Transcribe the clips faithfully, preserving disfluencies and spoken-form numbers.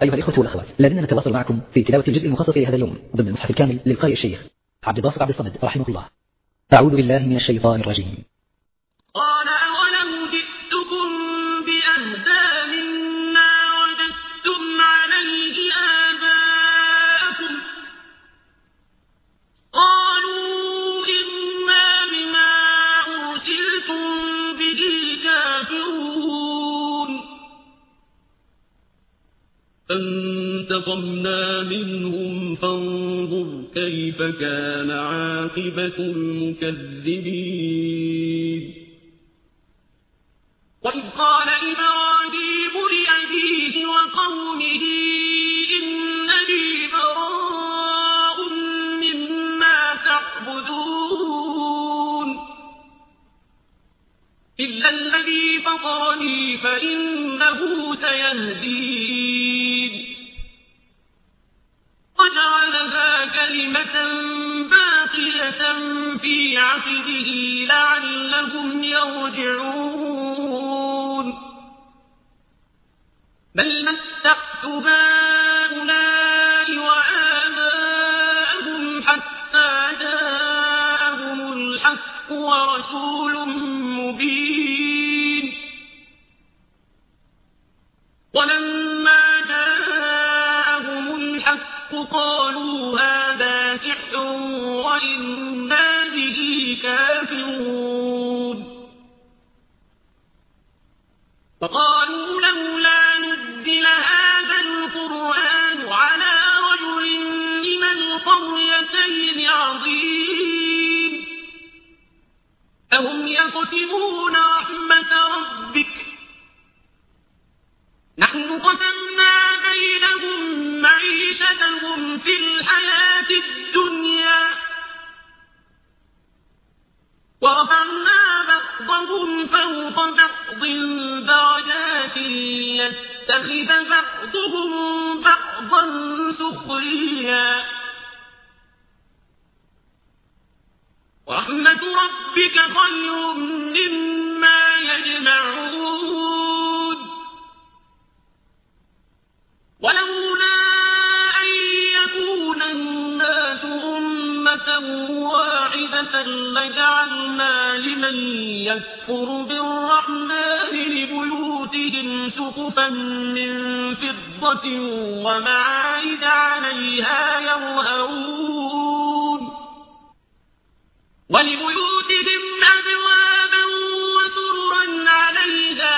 أيها الإخوة والأخوات، لازلنا نتواصل معكم في تلاوة الجزء المخصص لهذا اليوم ضمن المصحف الكامل للقارئ الشيخ عبد الباسط عبد الصمد رحمه الله. أعوذ بالله من الشيطان الرجيم. قال أولم جئتكم بأهدى مما وجدتم عليه آباءكم قالوا إنا بما أرسلتم به كافرون فانتقمنا منهم فانظر كيف كان عاقبة المكذبين. وإذ قال إبراهيم لأبيه وقومه إنني براء مما تعبدون إلا الذي فطرني فإنه سيهدين وجعلها كلمة باقية في عقبه لعلهم يرجعون بل متعت هؤلاء وآباءهم حتى جاءهم الحق ورسول مبين ولما جاءهم الحق قالوا هذا سحر وإنا به كافرون فقالوا لولا نزل هذا القرآن على رجل من القريتين عظيم أهم يقسمون رحمة ربك نحن قسمنا بينهم معيشتهم في الحياة الدنيا ورفعنا بعضهم فوق بعض درجات يتخذ بعضهم بعضا سخريا ورحمة ربك خير مما يجمعون ولولا أن يكون الناس أمة واحدة لجعلنا لمن يكفر بالرحمن لبيوتهم سقفا من فضة ومعارج عليها يظهرون ولبيوتهم أبوابا وسررا عليها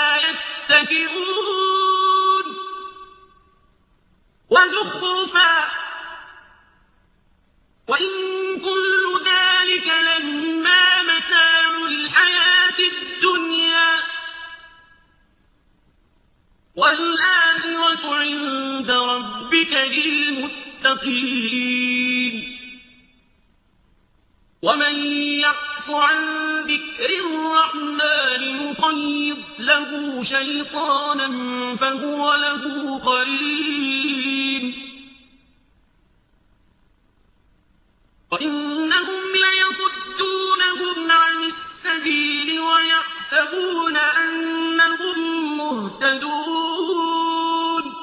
يتكئون وزخرفا وإن كل ذلك لما متاع الحياة الدنيا والآخرة عند ربك للمتقين ومن يعص عن ذكر الرحمن نقيض له شيطانا فهو له قرين وإنهم ليصدونهم عن السبيل ويحسبون أنهم مهتدون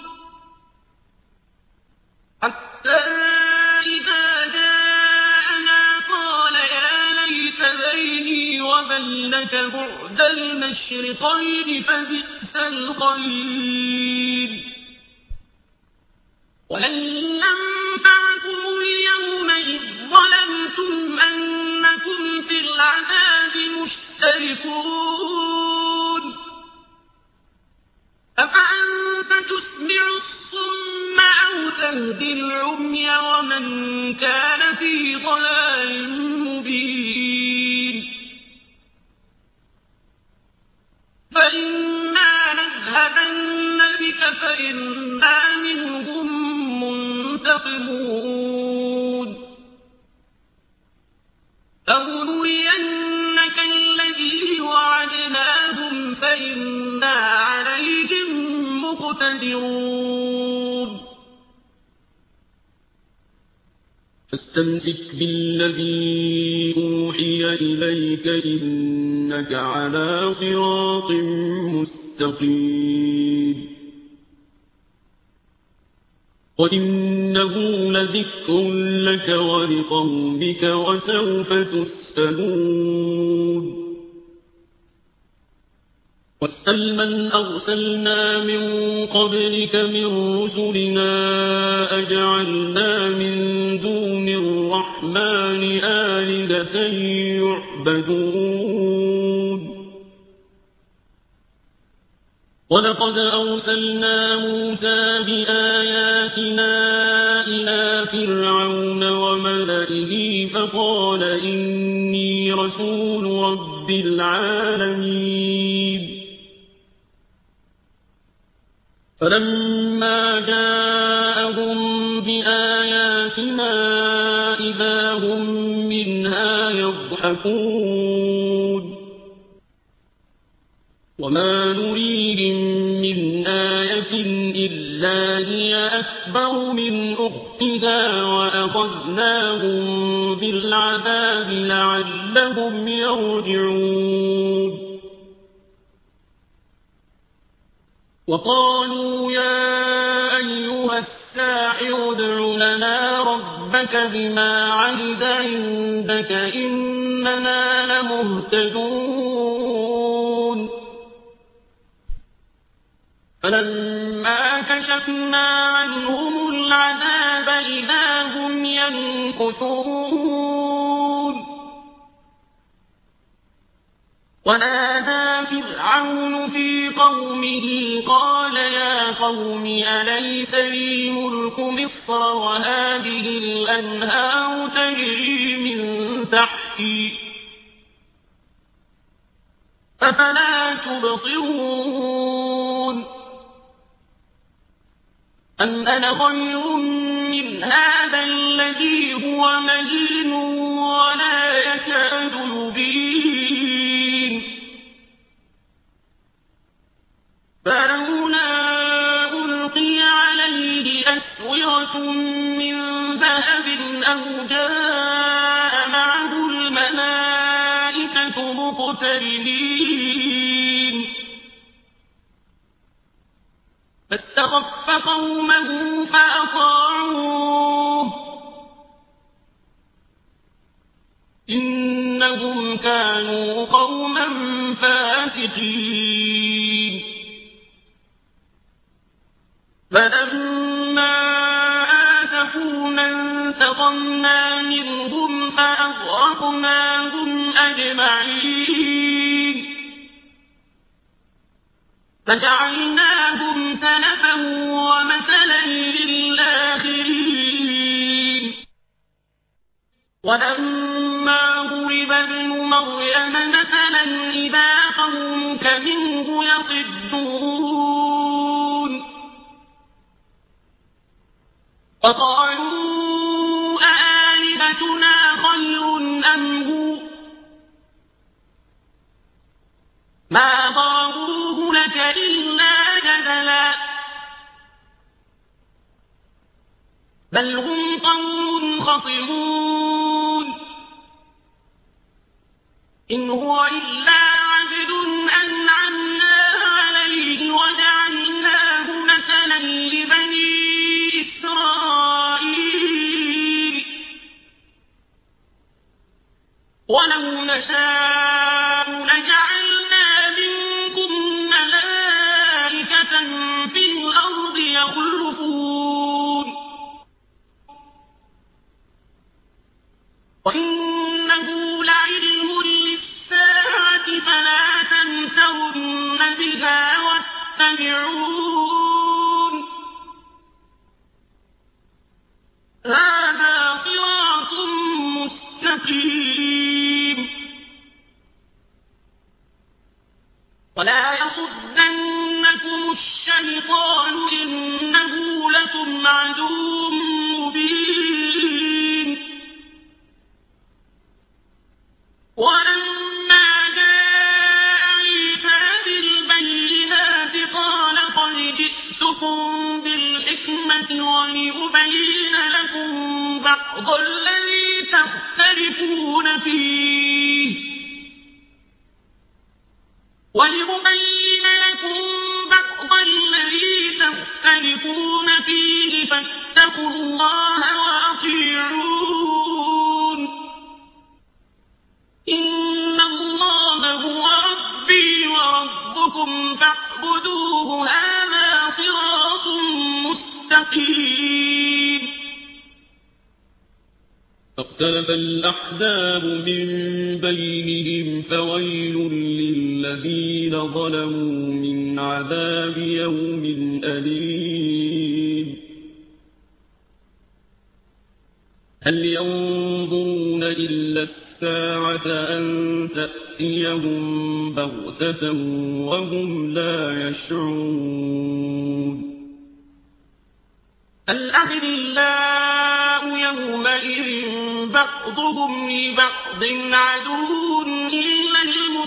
حتى إذا جاءنا قال يا ليت بيني وبينك بعد المشرقين فبئس القرين ولن ينفعكم اليوم إذ ظلمتم أنكم في العذاب مشتركون أفأنت تسمع الصم أو تهدي العمي ومن كان في ضلال مبين فإنا نذهبن بك فإنا منهم منتقمون أو نرينك الذي وعدناهم فإنا عليهم مقتدرون فاستمسك بالذي أوحي إليك إنك على صراط مستقيم وإنه لذكر لك ولقومك وسوف تسألون واسأل من أرسلنا من قبلك من رسلنا أجعلنا من دون الرحمن آلهة يعبدون ولقد أرسلنا موسى بآياتنا إلى فرعون وملئه فقال إني رسول رب العالمين فلما جاءهم بآياتنا إذا هم منها يضحكون وما نريهم من آية إلا هي أكبر من أختها وأخذناهم بالعذاب لعلهم يرجعون وقالوا يا أيها الساحر ادع لنا ربك بما عهد عندك إننا لمهتدون فلما كشفنا عنهم العذاب إذا هم ينكثون ونادى فرعون في قومه قال يا قوم أليس لي ملك مصر وهذه الأنهار تجري من تحتي أفلا تبصرون أم أنا خير من هذا الذي هو مهين ولا يكاد يبين فلولا ألقي عليه أسورة من ذهب أو جاء معه الملائكة مقترنين فاستخف قومه فأطاعوه إنهم كانوا قوما فاسقين فلما آسفونا انتقمنا منهم فأغرقناهم أجمعين فجعلناهم سلفا ومثلا للآخرين ولما ضرب ابن مريم مثلا إذا قومك منه يصدون وقالوا أآلهتنا خير أم هو ما ضروه لك إلا جدلا بل هم قوم خصمون إن هو إلا عبد أنعمنا عليه وجعلناه مثلا لبني إسرائيل ولو نشاء لجعلنا منكم ملائكة في الأرض يخلفون وإنه لعلم للساعة فلا تمترن بها واتبعون هذا صراط مستقيم ولا يصدنكم الشيطان إنه لكم عدو مبين ولما جاء عيسى بالبينات قال قد جئتكم بالحكمة ولأبين لكم بعض الذي تختلفون فيه ولأبين لكم بعض الذي تختلفون فيه فاتقوا للمتقين. فاختلف الأحزاب من بينهم فويل للذين ظلموا من عذاب يوم أليم. هل ينظرون إلا الساعة أن تأتيهم بغتة وهم لا يشعرون. الأخلاء يومئذ بعضهم لبعض عدو إلا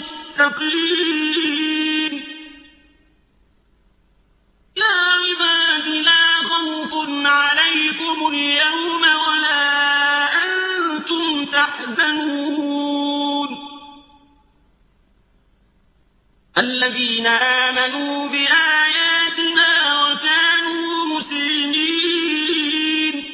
المتقين. يا عباد لا خوف عليكم اليوم ولا أنتم تحزنون. الذين آمنوا بآياتنا وكانوا مسلمين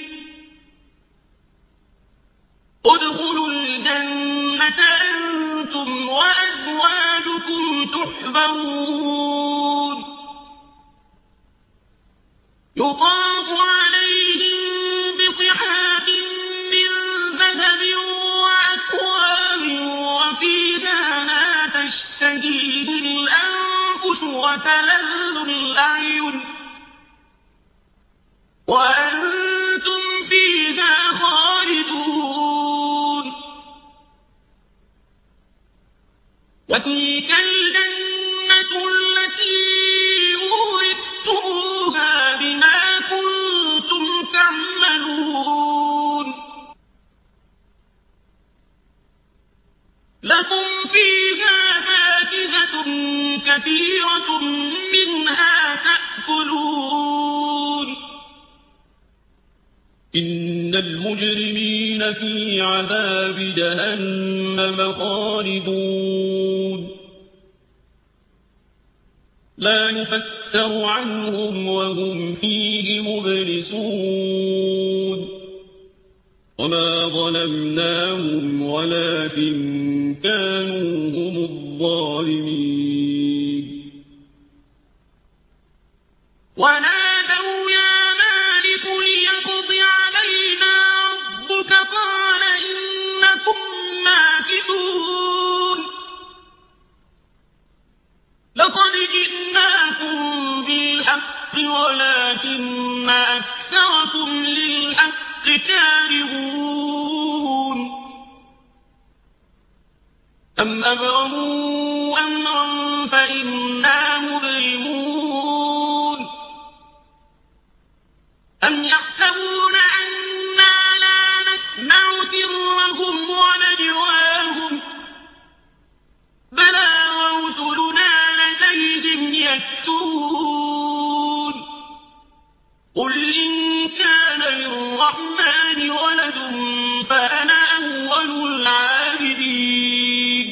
ادخلوا الجنة أنتم وأزواجكم تحبرون. يطاف عليهم بصحاف من ذهب وأكواب وفيها ما تشتهيه الأنفس وتلذ الأعين وأنتم فيها خالدون. وتلك الجنة التي أورثتموها بما كنتم تعملون. لكم فيها فاكهة كثيرة منها تأكلون. إن المجرمين في عذاب جهنم خالدون. لا يفتر عنهم وهم فيه مبلسون. وما ظلمناهم ولكن كانوا هم الظالمين. ونادوا يا مالك ليقض علينا ربك قال إنكم ماكثون. لقد جئناكم بالحق ولكن أكثركم للحق كارهون. أم أبرموا أمرا فإنا مبرمون. أم يحسبون أنا لا نسمع سرهم ونجواهم بلى ورسلنا لديهم يكتبون. قل إن كان للرحمن ولد فأنا أول العابدين.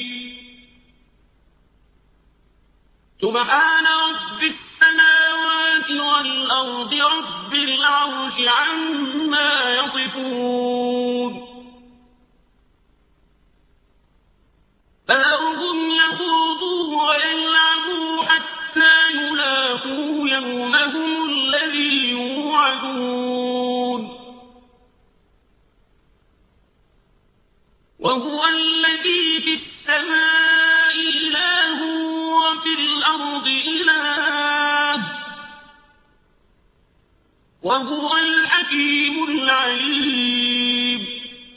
سبحان رب السماوات والأرض رب العرش عما يصفون. فذرهم يخوضوا ويلعبوا حتى يلاقوا يومهم الذي يوعدون. وهو الذي في السماء إله وفي الأرض إله وهو الحكيم العليم.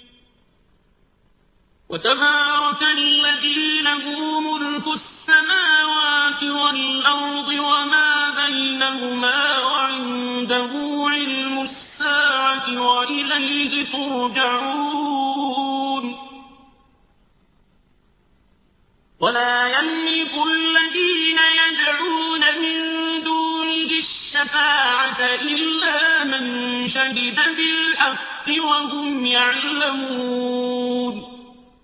وتبارك الذي له ملك السماوات والأرض وما بينهما وعنده علم الساعة وإليه ترجعون. ولا يملك الذين يدعون من دونه الشفاعة إلا من شهد بالحق وهم يعلمون.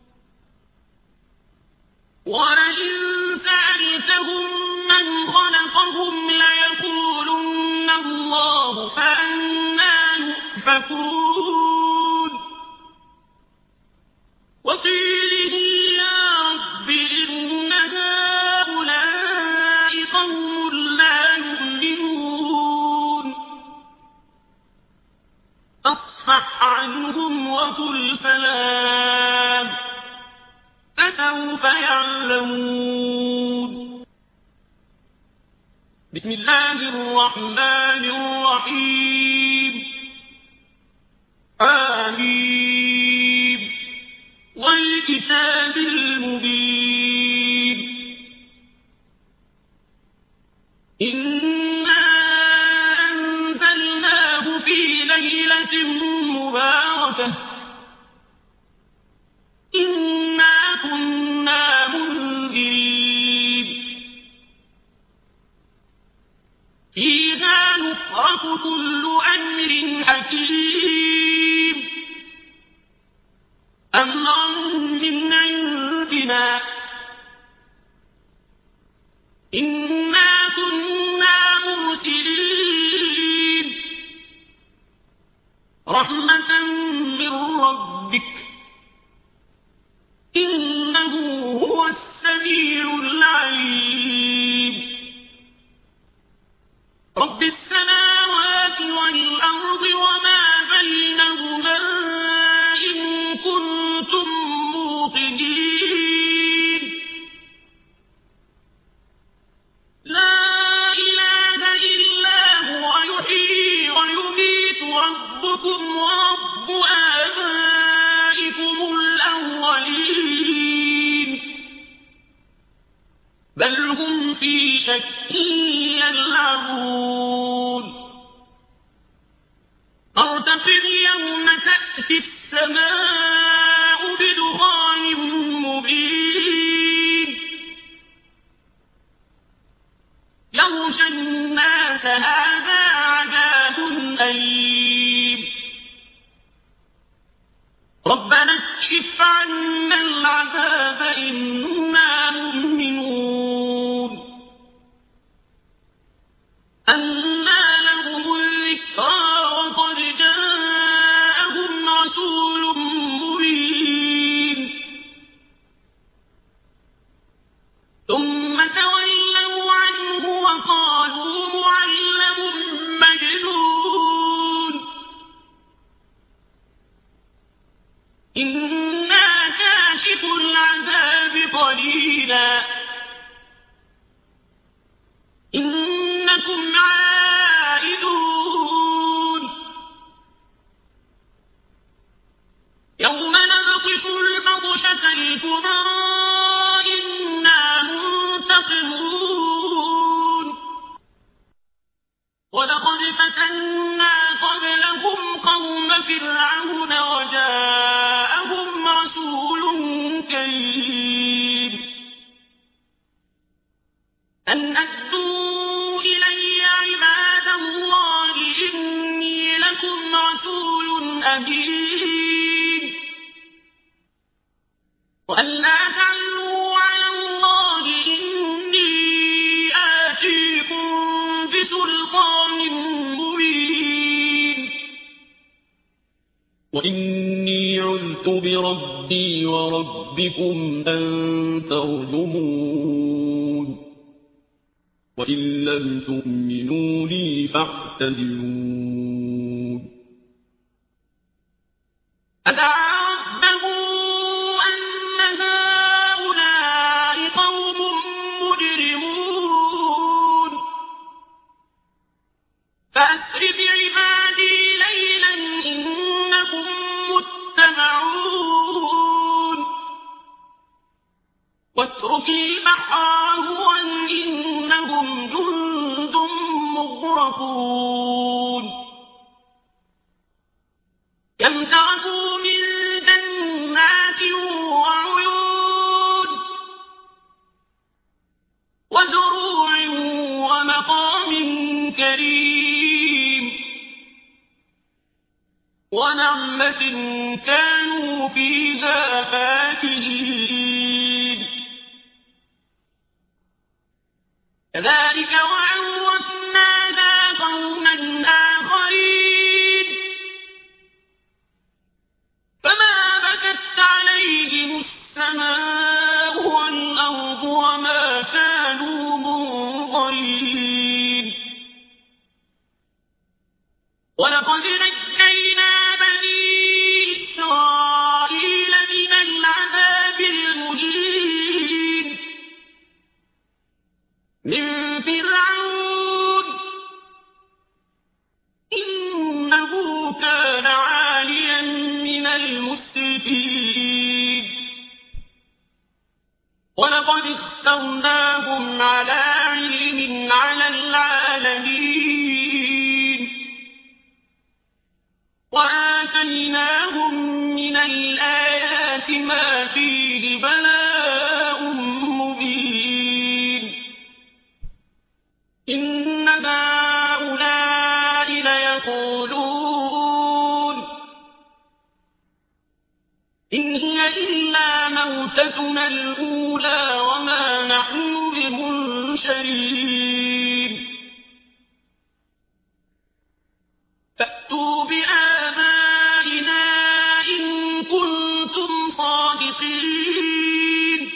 ولئن سألتهم من خلقهم ليقولن الله فأنى يؤفكون. وقيله يا رب إن هؤلاء قوم لا يؤمنون. فاصفح عنهم وقل سلام فسوف يعلمون. بسم الله الرحمن الرحيم. آمين والكتاب المبين. إنا أنزلناه في ليلة مباركة إنا كنا منذرين فيها يفرق كل أمر حكيم أمرا من عندنا إنا كنا مرسلين رحمة من ربك إنه هو السميع العليم. رب السماوات والأرض وما بينهما إن كنتم موقنين. لا إله إلا هو يحيي ويميت ربكم ورب آبائكم الأولين بل هم في شك يلعبون. ارتقب يوم تأتي السماء بدخان مبين يغشى الناس هذا عذاب أليم. ربنا اكشف عنا العذاب إنا مؤمنون. أنى لهم الذكرى وقد جاءهم رسول مبين ثم تولوا عنه وقالوا معلم مجنون. إنا كاشف العذاب قليلا إنكم عائدون. يوم نبطش البطشة الكبرى إنا منتقمون. ولقد فتنا قبلهم قوم فرعون وجاءهم رسول كريم أن أدوا إلي عباد الله إني لكم رسول أمين وأن لا تعلوا على الله إني آتيكم بسلطان مبين. وإني عذت بربي وربكم أن ترجمون وإن لم تؤمنوا لي فاعتزلون. أدعى ربه أن هؤلاء قوم مجرمون فأسر بعبادي ليلا إنكم متبعون واترك البحر رهوا إنهم جند مغرقون. كم تركوا من جنات وعيون وزروع ومقام كريم ونعمة كانوا فيها فاكهين. كذلك وأورثناها قوما آخرين فما بكت عليهم السماء والأرض وما كانوا منظرين. ولقد نجينا كان عاليا من المسرفين ولقد اخترناهم على علم على العالمين وآتيناهم من الآيات ما فيه بلاء مبين إن هؤلاء ليقولون إن هي إلا موتتنا الأولى وما نحن بمنشرين فأتوا بآبائنا إن كنتم صادقين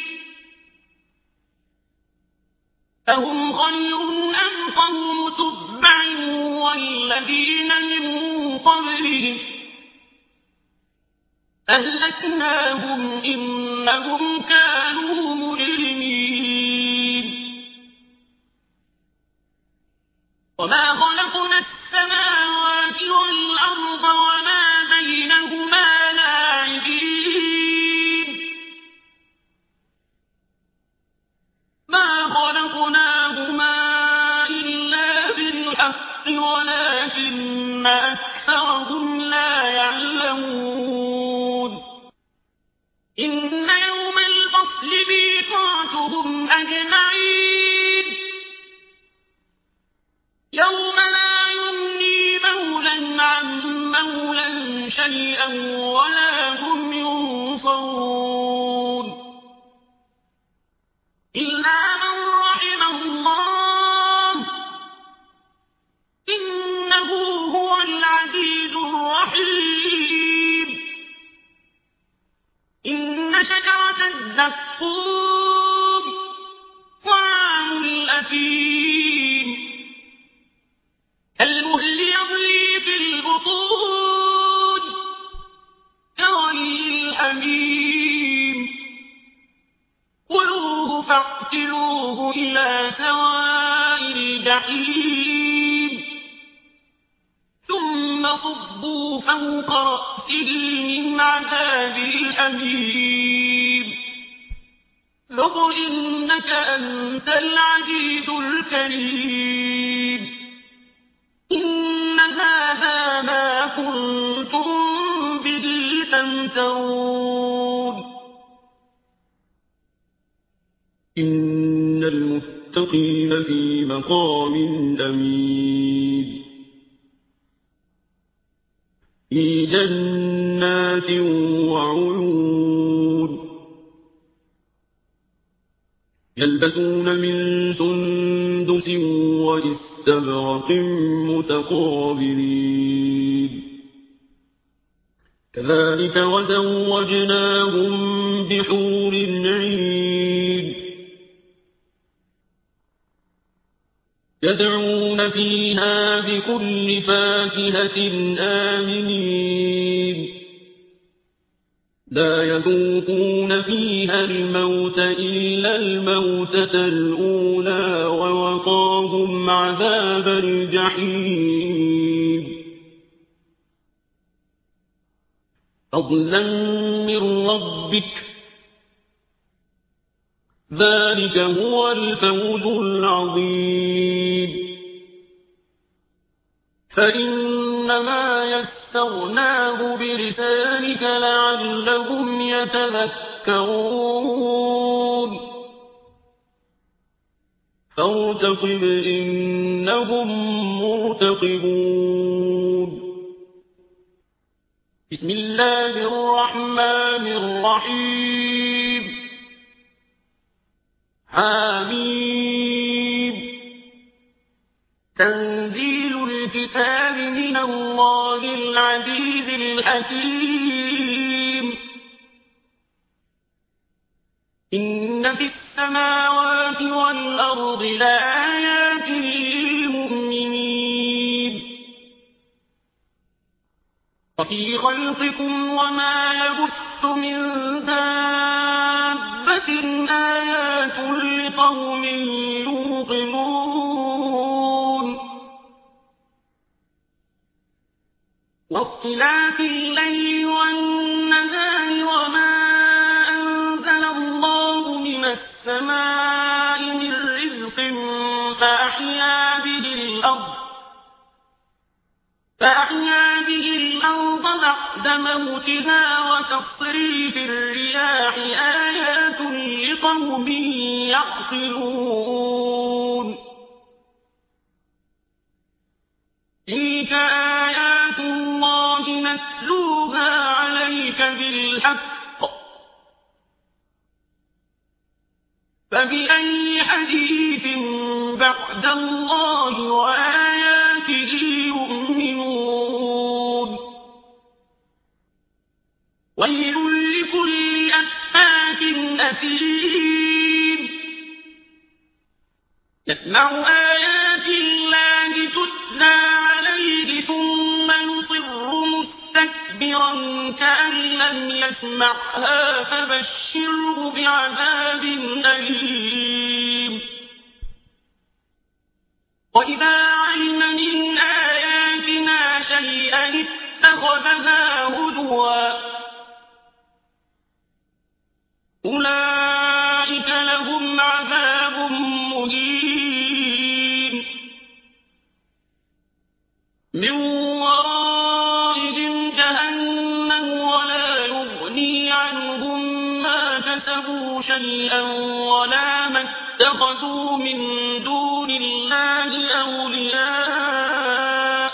أهم خير أم قوم تبع والذين من قبلهم أهلكناهم إنهم كانوا مجرمين وما خلقنا السماوات والأرض وما بينهما لاعبين ما خلقناهما إلا بالحق ولكن أكثرهم لا يعلمون إن يوم الفصل ميقاتهم أجمعين يوم لا يغني مولى عن مولى شيئا ولا هم ينصرون إلا من رحم الله إنه هو العزيز الرحيم إن شجرة الزقوم طعام الأثيم كالمهل يغلي في البطون كغلي الحميم خذوه فاعتلوه إلى سواء الجحيم ثم صبوا فوق رأسه من عذاب الحميم ذق إنك أنت العزيز الكريم إن هذا ما كنتم به تمترون إن المتقين في مقام أمين في جنات وعيون يلبسون من سندس واستبرق متقابلين كذلك وزوجناهم بحور عين يدعون فيها بكل فاكهة آمنين لا يذوقون فيها الموت إلا الموتة الأولى ووقاهم عذاب الجحيم فضلا من ربك ذلك هو الفوز العظيم فإنما يسرناه بلسانك لعلهم يتذكرون فارتقب إنهم مرتقبون بسم الله الرحمن الرحيم حميم تنزيل الكتاب من الله العزيز الحكيم إن في السماوات والأرض لآيات للمؤمنين وفي خلقكم وما يبث من دابة آيات لقوم يوقنون واختلاف الليل والنهار وما أنزل الله من السماء من رزق فأحيا به الأرض فأحيا به الأرض بعد موتها وتصريف الرياح آيات لقوم يعقلون تلك آيات الله نتلوها عليك بالحق فبأي حديث بعد الله وآياته يؤمنون ويل لكل أفاك أثيم يسمع آيات الله تتلى عليه ثم يصر مستكبرا كأن لم يسمعها فبشره بعذاب أليم وإذا علم من آياتنا شيئا اتخذها هزوا أولئك لهم عذاب مهين من ورائهم جهنم ولا يغني عنهم ما كسبوا شيئا ولا ما اتخذوا من دون الله أولياء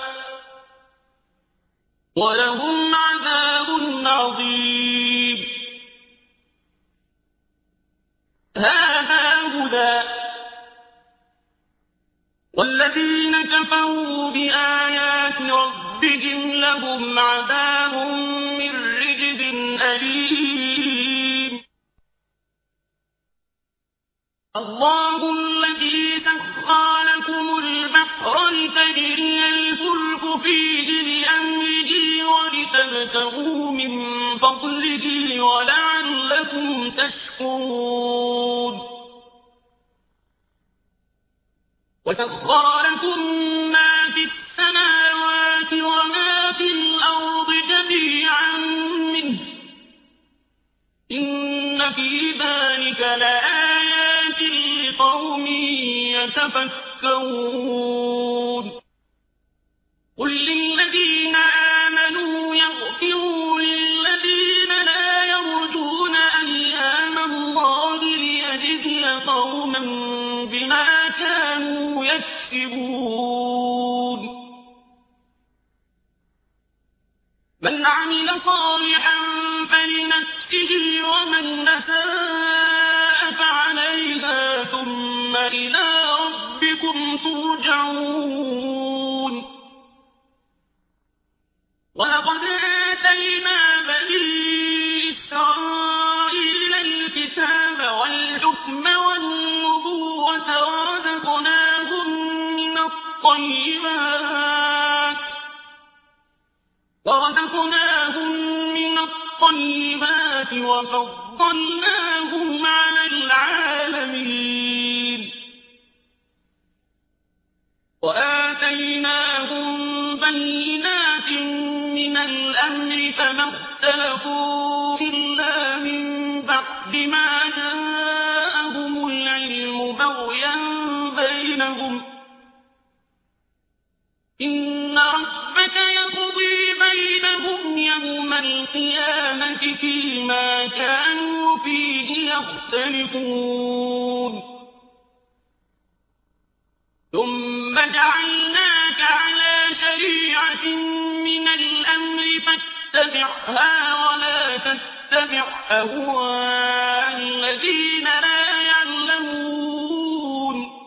ولهم عذاب عظيم هذا هدى والذين كفروا بآيات ربهم لهم عذاب من رجز أليم الله الذي سخر لكم البحر لتجري الفلك فيه بأمره ولتبتغوا من فضله ولعلكم تشكرون وسخر لكم ما في السماوات وما في الأرض جميعا منه إن في ذلك لآيات لقوم يتفكرون قل للذين آمنوا يغفروا للذين لا يرجون أيام الله ليجزي قوما بما كانوا يكسبون من عمل صالحا فلنفسه ومن أساء فعليها ثم إلى ربكم ترجعون ولقد آتينا بني إسرائيل الكتاب والحكم والنبوة ورزقناهم من الطيبات ورزقناهم من الطيبات وفضلناهم على العالمين وآتيناهم بينات من الأمر فما اختلفوا إلا من بعد ما جاءهم العلم بغيا بينهم إن ربك يقضي بينهم يوم القيامة فيما كانوا فيه يختلفون ثم جعلناك على شريعة من الأمر فاتبعها ولا تتبع أهواء الذين لا يعلمون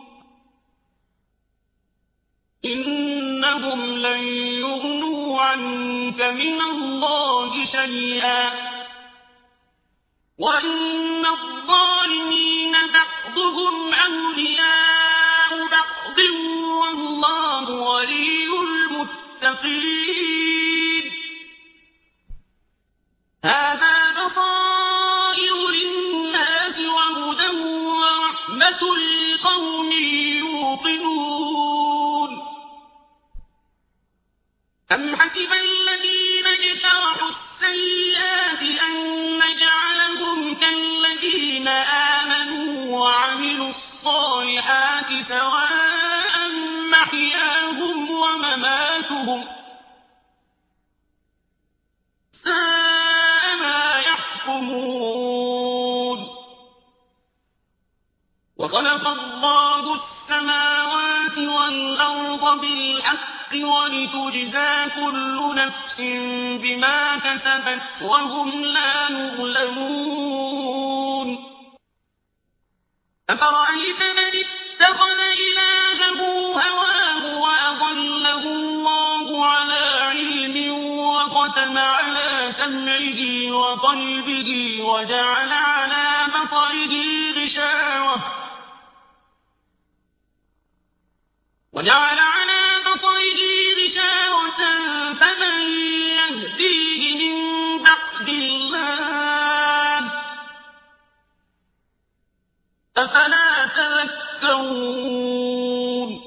إنهم لن يغنوا عنك من الله شيئا وإن الظالمين بعضهم أولياء بعض والله ولي المتقين هذا بصائر للناس وهدى ورحمة لقوم يوقنون أم أفحسب الذين اجترحوا السيئات أن نجعلهم كالذين آمنوا وعملوا الصالحات سواء محياهم ومماتهم ساء ما يحكمون وخلق الله السماوات والأرض بالحق ولتجزى كل نفس بما كسبت وهم لا يظلمون أفرأيت من اتخذ إلهه هواه وأضله الله على علم وختم على سمعه وقلبه وجعل على بصره غشاوة وجعل على بصره غشاوة فمن يهديه من بعد الله أفلا تذكرون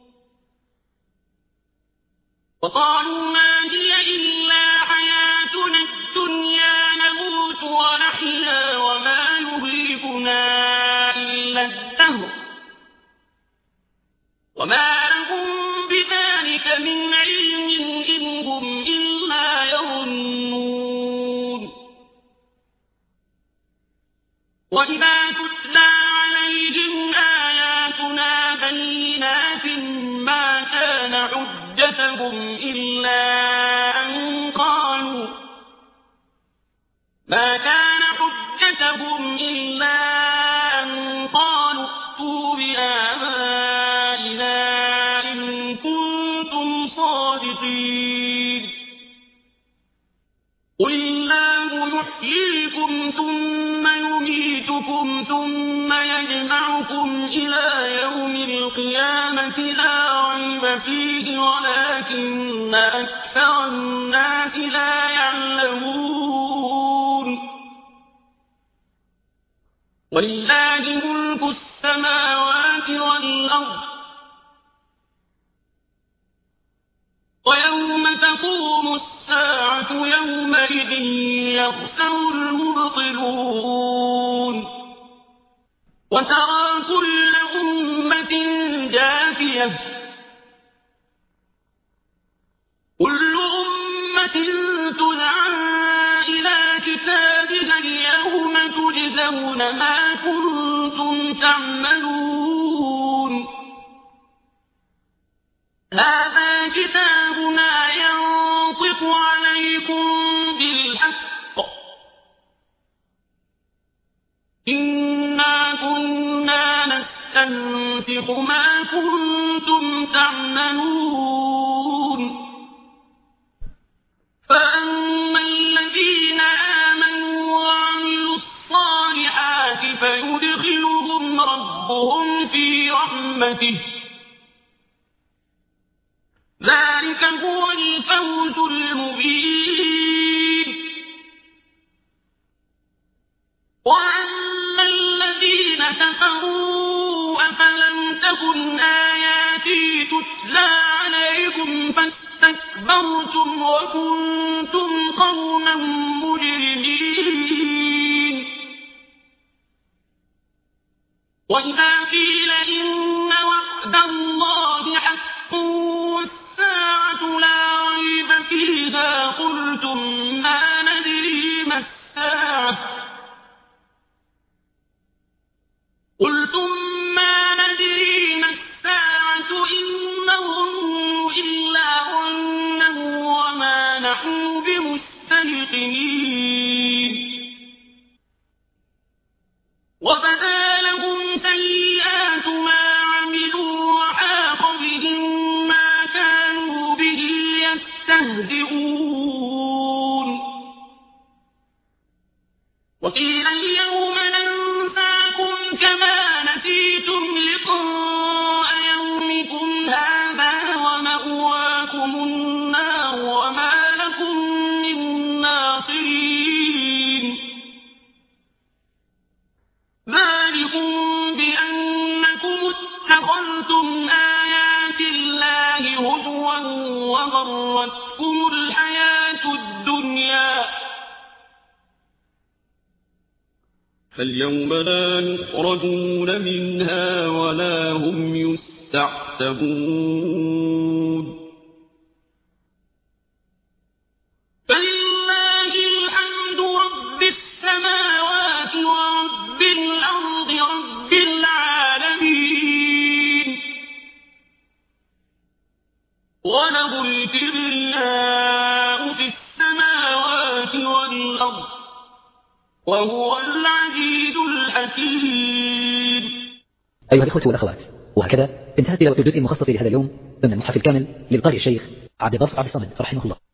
وقالوا ما هي إلا حياتنا الدنيا نموت ونحيا وما يهلكنا إلا الدهر وما لهم بذلك من علم إن هم إلا يظنون وإذا تتلى عليهم آياتنا بينات ما كان حجتهم إلا أن قالوا ما كان حجتهم إلا أن قالوا ائتوا بآبائنا إن كنتم صادقين قل الله يحييكم ثم يميتكم ثم يجمعكم إلى يوم القيامة لا ريب فيه ولكن أكثر الناس لا يعلمون ولله ملك السماوات والأرض ويوم تقوم الساعة يومئذ يخسر المبطلون وترى كل أمة جاثية كل أمة تدعى إلى كتابها اليوم تجزون ما كنتم تعملون هذا كتابنا ينطق عليكم بالحق إنا كنا نستنسخ ما كنتم تعملون فأما الذين آمنوا وعملوا الصالحات فيدخلهم ربهم في رحمته ذلك هو الفوز المبين وأما الذين كفروا أفلم تكن آياتي تتلى عليكم فاستكبرتم وكنتم قوما مجرمين وإذا قيل إن وعد الله حق والساعة لا ريب فيها قلتم ما ندري ما الساعة قلتم ما ندري ما الساعة إن نظن إلا ظنا وما نحن بمستيقنين وبدا لهم سيئات ما عملوا وحاق بهم ما كانوا به يستهزئون وقيل اليوم ننساكم كما نسيتم لقاء يومكم هذا ومأواكم النار وما لكم من ناصرين ذلكم بأنكم اتخذتم آيات الله هزوا وغرتكم الحياة الدنيا فاليوم لا يخرجون منها ولا هم يستعتبون فلله الحمد رب السماوات ورب الأرض رب العالمين وله الكبرياء في السماوات والأرض وهو العزيز الحكيم. أيها الإخوة والأخوات، وهكذا انتهت تلاوة الجزء المخصص لهذا اليوم ضمن المصحف الكامل للقارئ الشيخ عبد الباسط عبد الصمد رحمه الله.